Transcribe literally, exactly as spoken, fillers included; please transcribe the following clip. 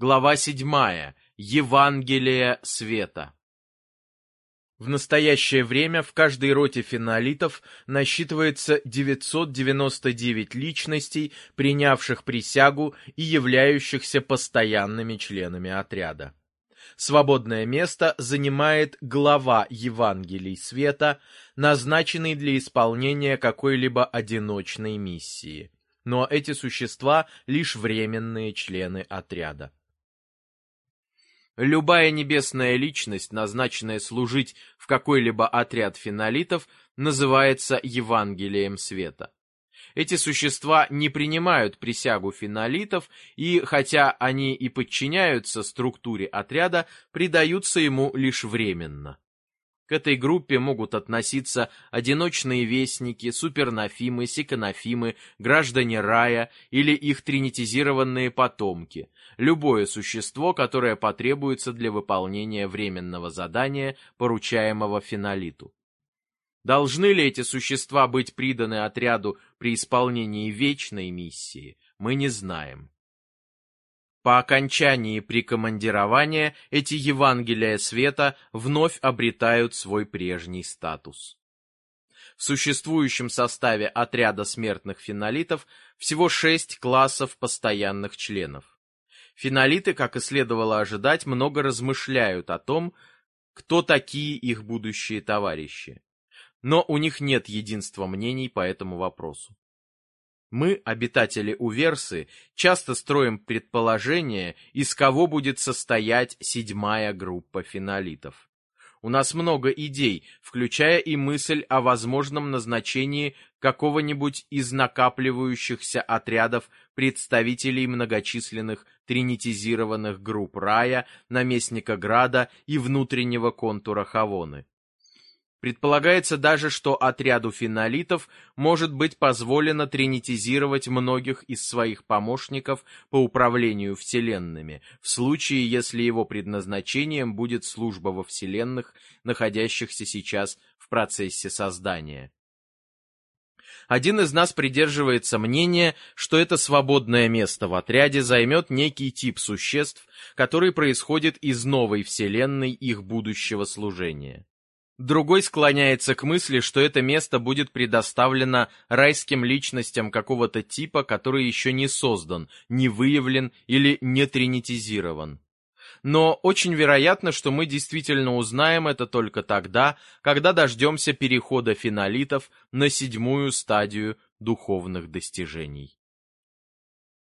Глава седьмая. Евангелие света. В настоящее время в каждой роте фенолитов насчитывается девятьсот девяносто девять личностей, принявших присягу и являющихся постоянными членами отряда. Свободное место занимает глава Евангелий света, назначенный для исполнения какой-либо одиночной миссии. Но эти существа лишь временные члены отряда. Любая небесная личность, назначенная служить в какой-либо отряд фенолитов, называется Евангелием света. Эти существа не принимают присягу фенолитов и, хотя они и подчиняются структуре отряда, предаются ему лишь временно. К этой группе могут относиться одиночные вестники, супернофимы, сиконофимы, граждане рая или их тринитизированные потомки, любое существо, которое потребуется для выполнения временного задания, поручаемого фенолиту. Должны ли эти существа быть приданы отряду при исполнении вечной миссии, мы не знаем. По окончании прикомандирования эти Евангелия света вновь обретают свой прежний статус. В существующем составе отряда смертных фенолитов всего шесть классов постоянных членов. Фенолиты, как и следовало ожидать, много размышляют о том, кто такие их будущие товарищи. Но у них нет единства мнений по этому вопросу. Мы, обитатели Уверсы, часто строим предположение, из кого будет состоять седьмая группа фенолитов. У нас много идей, включая и мысль о возможном назначении какого-нибудь из накапливающихся отрядов представителей многочисленных тринитизированных групп рая, наместника Града и внутреннего контура Хавоны. Предполагается даже, что отряду фенолитов может быть позволено тринитизировать многих из своих помощников по управлению вселенными, в случае, если его предназначением будет служба во вселенных, находящихся сейчас в процессе создания. Один из нас придерживается мнения, что это свободное место в отряде займет некий тип существ, который происходит из новой вселенной их будущего служения. Другой склоняется к мысли, что это место будет предоставлено райским личностям какого-то типа, который еще не создан, не выявлен или не тринитизирован. Но очень вероятно, что мы действительно узнаем это только тогда, когда дождемся перехода фенолитов на седьмую стадию духовных достижений.